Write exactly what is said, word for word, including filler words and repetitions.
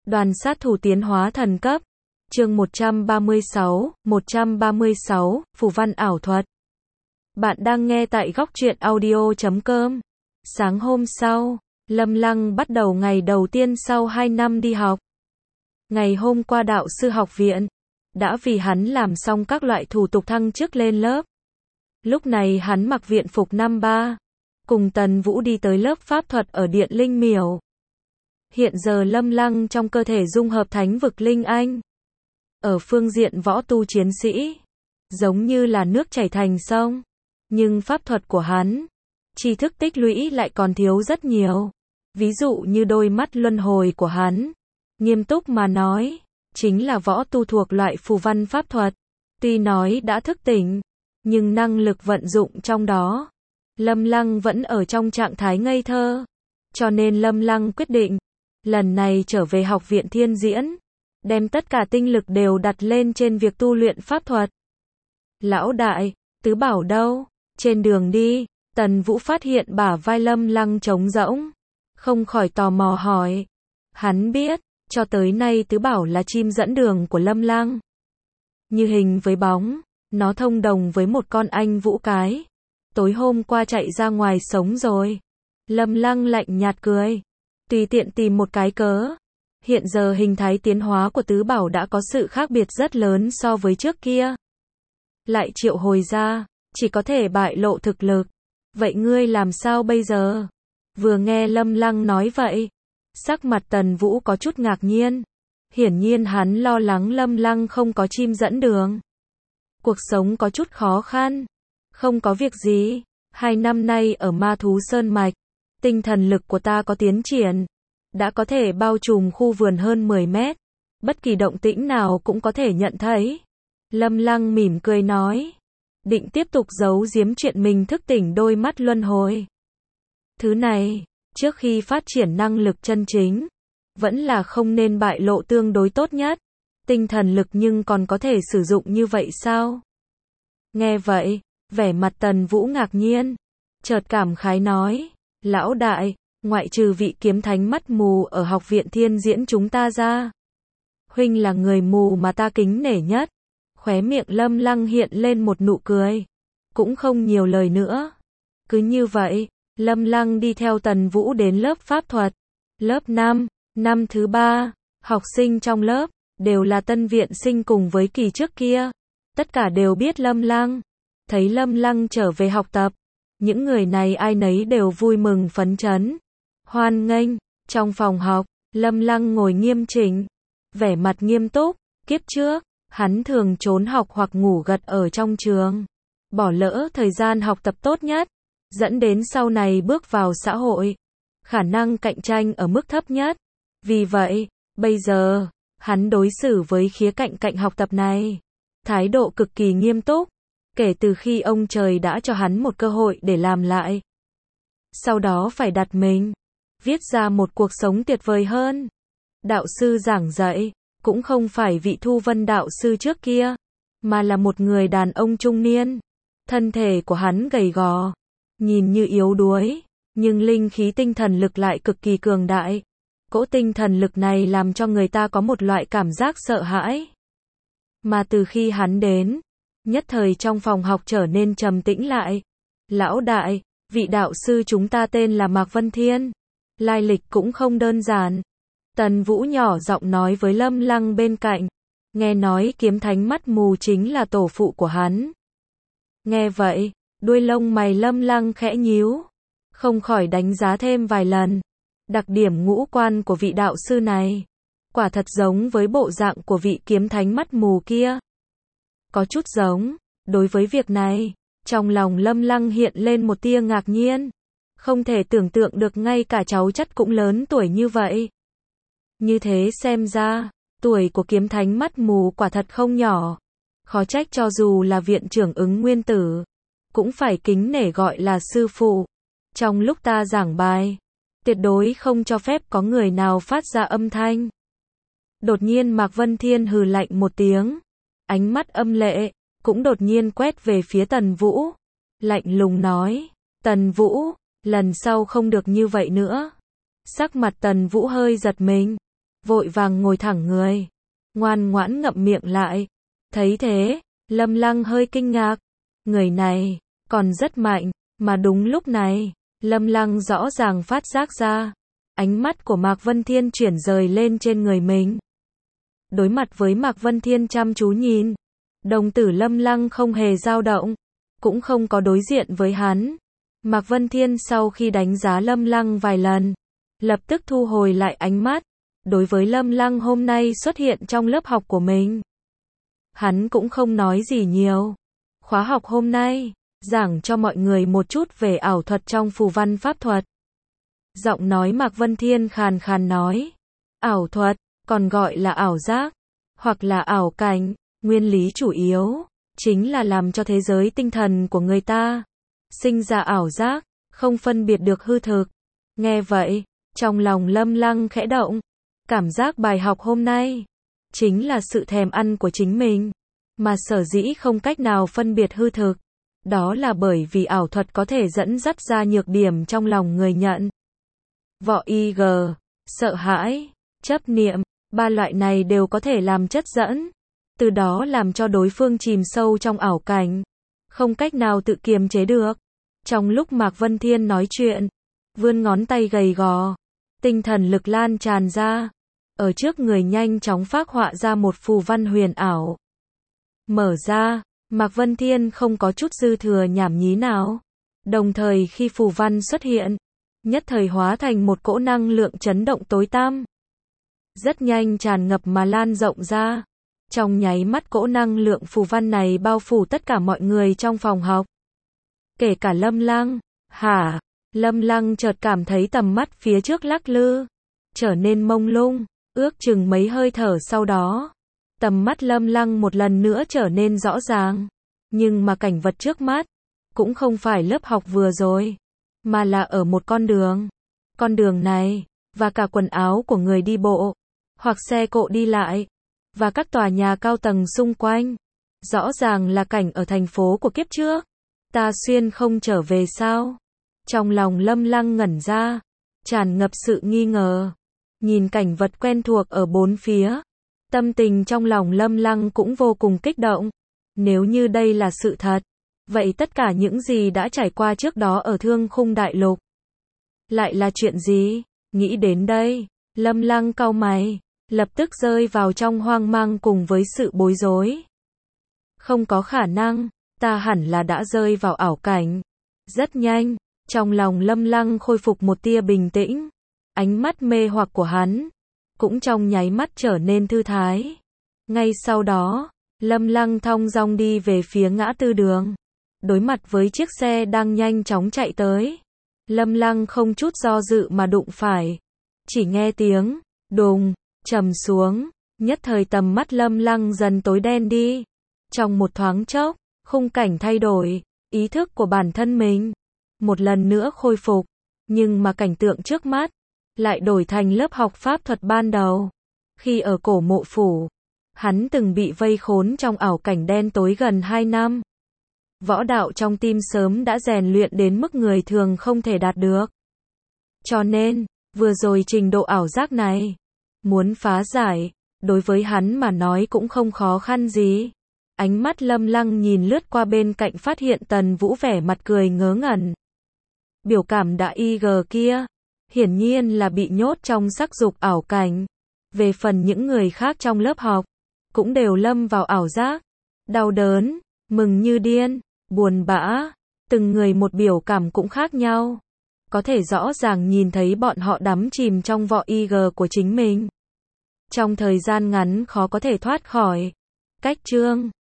Đoàn sát thủ tiến hóa thần cấp. Chương một trăm ba mươi sáu, một trăm ba mươi sáu, phù văn ảo thuật. Bạn đang nghe tại góc truyện audio chấm com. Sáng hôm sau, Lâm Lăng bắt đầu ngày đầu tiên sau hai năm đi học. Ngày hôm qua đạo sư học viện đã vì hắn làm xong các loại thủ tục thăng chức lên lớp. Lúc này hắn mặc viện phục năm ba, cùng Tần Vũ đi tới lớp pháp thuật ở Điện Linh Miểu. Hiện giờ Lâm Lăng trong cơ thể dung hợp thánh vực Linh Anh. Ở phương diện võ tu chiến sĩ, giống như là nước chảy thành sông, nhưng pháp thuật của hắn, tri thức tích lũy lại còn thiếu rất nhiều. Ví dụ như đôi mắt luân hồi của hắn, nghiêm túc mà nói, chính là võ tu thuộc loại phù văn pháp thuật. Tuy nói đã thức tỉnh, nhưng năng lực vận dụng trong đó, Lâm Lăng vẫn ở trong trạng thái ngây thơ. Cho nên Lâm Lăng quyết định, lần này trở về học viện Thiên Diễn, đem tất cả tinh lực đều đặt lên trên việc tu luyện pháp thuật. Lão đại, Tứ Bảo đâu? Trên đường đi, Tần Vũ phát hiện bả vai Lâm Lăng trống rỗng, không khỏi tò mò hỏi. Hắn biết, cho tới nay Tứ Bảo là chim dẫn đường của Lâm Lăng. Như hình với bóng, nó thông đồng với một con anh vũ cái. Tối hôm qua chạy ra ngoài sống rồi. Lâm Lăng lạnh nhạt cười, tùy tiện tìm một cái cớ. Hiện giờ hình thái tiến hóa của Tứ Bảo đã có sự khác biệt rất lớn so với trước kia. Lại triệu hồi ra, chỉ có thể bại lộ thực lực. Vậy ngươi làm sao bây giờ? Vừa nghe Lâm Lăng nói vậy, sắc mặt Tần Vũ có chút ngạc nhiên. Hiển nhiên hắn lo lắng Lâm Lăng không có chim dẫn đường. Cuộc sống có chút khó khăn. Không có việc gì. Hai năm nay ở Ma Thú Sơn Mạch, tinh thần lực của ta có tiến triển. Đã có thể bao trùm khu vườn hơn mười mét. Bất kỳ động tĩnh nào cũng có thể nhận thấy. Lâm Lăng mỉm cười nói. Định tiếp tục giấu giếm chuyện mình thức tỉnh đôi mắt luân hồi. Thứ này, trước khi phát triển năng lực chân chính, vẫn là không nên bại lộ tương đối tốt nhất. Tinh thần lực nhưng còn có thể sử dụng như vậy sao? Nghe vậy, vẻ mặt Tần Vũ ngạc nhiên. Chợt cảm khái nói. Lão đại, ngoại trừ vị kiếm thánh mắt mù ở học viện Thiên Diễn chúng ta ra, huynh là người mù mà ta kính nể nhất. Khóe miệng Lâm Lăng hiện lên một nụ cười. Cũng không nhiều lời nữa. Cứ như vậy, Lâm Lăng đi theo Tần Vũ đến lớp pháp thuật. Lớp năm, năm thứ ba, học sinh trong lớp, đều là tân viện sinh cùng với kỳ trước kia. Tất cả đều biết Lâm Lăng. Thấy Lâm Lăng trở về học tập, những người này ai nấy đều vui mừng phấn chấn. Hoan nghênh. Trong phòng học, Lâm Lăng ngồi nghiêm chỉnh, vẻ mặt nghiêm túc. Kiếp trước, hắn thường trốn học hoặc ngủ gật ở trong trường, bỏ lỡ thời gian học tập tốt nhất, dẫn đến sau này bước vào xã hội, khả năng cạnh tranh ở mức thấp nhất. Vì vậy, bây giờ, hắn đối xử với khía cạnh cạnh học tập này, thái độ cực kỳ nghiêm túc, kể từ khi ông trời đã cho hắn một cơ hội để làm lại. Sau đó phải đặt mình, viết ra một cuộc sống tuyệt vời hơn. Đạo sư giảng dạy, cũng không phải vị Thu Vân đạo sư trước kia, mà là một người đàn ông trung niên. Thân thể của hắn gầy gò, nhìn như yếu đuối, nhưng linh khí tinh thần lực lại cực kỳ cường đại. Cỗ tinh thần lực này làm cho người ta có một loại cảm giác sợ hãi. Mà từ khi hắn đến, nhất thời trong phòng học trở nên trầm tĩnh lại. Lão đại, vị đạo sư chúng ta tên là Mạc Vân Thiên. Lai lịch cũng không đơn giản. Tần Vũ nhỏ giọng nói với Lâm Lăng bên cạnh. Nghe nói kiếm thánh mắt mù chính là tổ phụ của hắn. Nghe vậy, đuôi lông mày Lâm Lăng khẽ nhíu, không khỏi đánh giá thêm vài lần. Đặc điểm ngũ quan của vị đạo sư này, quả thật giống với bộ dạng của vị kiếm thánh mắt mù kia. Có chút giống. Đối với việc này, trong lòng Lâm Lăng hiện lên một tia ngạc nhiên. Không thể tưởng tượng được ngay cả cháu chắt cũng lớn tuổi như vậy. Như thế xem ra, tuổi của kiếm thánh mắt mù quả thật không nhỏ. Khó trách cho dù là viện trưởng Ứng Nguyên Tử, cũng phải kính nể gọi là sư phụ. Trong lúc ta giảng bài, tuyệt đối không cho phép có người nào phát ra âm thanh. Đột nhiên Mạc Vân Thiên hừ lạnh một tiếng. Ánh mắt âm lệ, cũng đột nhiên quét về phía Tần Vũ. Lạnh lùng nói. Tần Vũ, lần sau không được như vậy nữa. Sắc mặt Tần Vũ hơi giật mình. vội vàng ngồi thẳng người, ngoan ngoãn ngậm miệng lại. Thấy thế, Lâm Lăng hơi kinh ngạc, người này, còn rất mạnh, mà đúng lúc này, Lâm Lăng rõ ràng phát giác ra, ánh mắt của Mạc Vân Thiên chuyển rời lên trên người mình. Đối mặt với Mạc Vân Thiên chăm chú nhìn, đồng tử Lâm Lăng không hề dao động, cũng không có đối diện với hắn. Mạc Vân Thiên sau khi đánh giá Lâm Lăng vài lần, lập tức thu hồi lại ánh mắt, đối với Lâm Lăng hôm nay xuất hiện trong lớp học của mình. Hắn cũng không nói gì nhiều. Khóa học hôm nay, giảng cho mọi người một chút về ảo thuật trong phù văn pháp thuật. Giọng nói Mạc Vân Thiên khàn khàn nói, ảo thuật, còn gọi là ảo giác, hoặc là ảo cảnh, nguyên lý chủ yếu, chính là làm cho thế giới tinh thần của người ta sinh ra ảo giác, không phân biệt được hư thực. Nghe vậy, trong lòng Lâm Lăng khẽ động, cảm giác bài học hôm nay chính là sự thèm ăn của chính mình, mà sở dĩ không cách nào phân biệt hư thực, đó là bởi vì ảo thuật có thể dẫn dắt ra nhược điểm trong lòng người nhận. Võ y gờ, sợ hãi, chấp niệm, ba loại này đều có thể làm chất dẫn, từ đó làm cho đối phương chìm sâu trong ảo cảnh, không cách nào tự kiềm chế được. Trong lúc Mạc Vân Thiên nói chuyện, vươn ngón tay gầy gò, tinh thần lực lan tràn ra, ở trước người nhanh chóng phác họa ra một phù văn huyền ảo. Mở ra, Mạc Vân Thiên không có chút dư thừa nhảm nhí nào. Đồng thời khi phù văn xuất hiện, nhất thời hóa thành một cỗ năng lượng chấn động tối tăm. Rất nhanh tràn ngập mà lan rộng ra. Trong nháy mắt cỗ năng lượng phù văn này bao phủ tất cả mọi người trong phòng học. Kể cả Lâm Lăng. Hả? Lâm Lăng chợt cảm thấy tầm mắt phía trước lắc lư, trở nên mông lung, ước chừng mấy hơi thở sau đó. Tầm mắt Lâm Lăng một lần nữa trở nên rõ ràng. Nhưng mà cảnh vật trước mắt, cũng không phải lớp học vừa rồi, mà là ở một con đường. Con đường này, và cả quần áo của người đi bộ, hoặc xe cộ đi lại, và các tòa nhà cao tầng xung quanh. Rõ ràng là cảnh ở thành phố của kiếp trước. Ta xuyên không trở về sao? Trong lòng Lâm Lăng ngẩn ra, tràn ngập sự nghi ngờ. Nhìn cảnh vật quen thuộc ở bốn phía, tâm tình trong lòng Lâm Lăng cũng vô cùng kích động. Nếu như đây là sự thật, vậy tất cả những gì đã trải qua trước đó ở Thương Khung Đại Lục lại là chuyện gì? Nghĩ đến đây, Lâm Lăng cau mày, lập tức rơi vào trong hoang mang cùng với sự bối rối. Không có khả năng, ta hẳn là đã rơi vào ảo cảnh. Rất nhanh, trong lòng Lâm Lăng khôi phục một tia bình tĩnh. Ánh mắt mê hoặc của hắn cũng trong nháy mắt trở nên thư thái. Ngay sau đó, Lâm Lăng thong dong đi về phía ngã tư đường, đối mặt với chiếc xe đang nhanh chóng chạy tới. Lâm Lăng không chút do dự mà đụng phải. Chỉ nghe tiếng đùng trầm xuống, nhất thời tầm mắt Lâm Lăng dần tối đen đi. Trong một thoáng chốc, khung cảnh thay đổi, ý thức của bản thân mình một lần nữa khôi phục, nhưng mà cảnh tượng trước mắt lại đổi thành lớp học pháp thuật ban đầu. Khi ở cổ mộ phủ, hắn từng bị vây khốn trong ảo cảnh đen tối gần hai năm. Võ đạo trong tim sớm đã rèn luyện đến mức người thường không thể đạt được. Cho nên, vừa rồi trình độ ảo giác này, muốn phá giải, đối với hắn mà nói cũng không khó khăn gì. Ánh mắt Lâm Lăng nhìn lướt qua bên cạnh phát hiện Tần Vũ vẻ mặt cười ngớ ngẩn. Biểu cảm đã y gờ kia, hiển nhiên là bị nhốt trong sắc dục ảo cảnh. Về phần những người khác trong lớp học, cũng đều lâm vào ảo giác, đau đớn, mừng như điên, buồn bã, từng người một biểu cảm cũng khác nhau. Có thể rõ ràng nhìn thấy bọn họ đắm chìm trong vỏ i giê của chính mình. Trong thời gian ngắn khó có thể thoát khỏi. Cách chương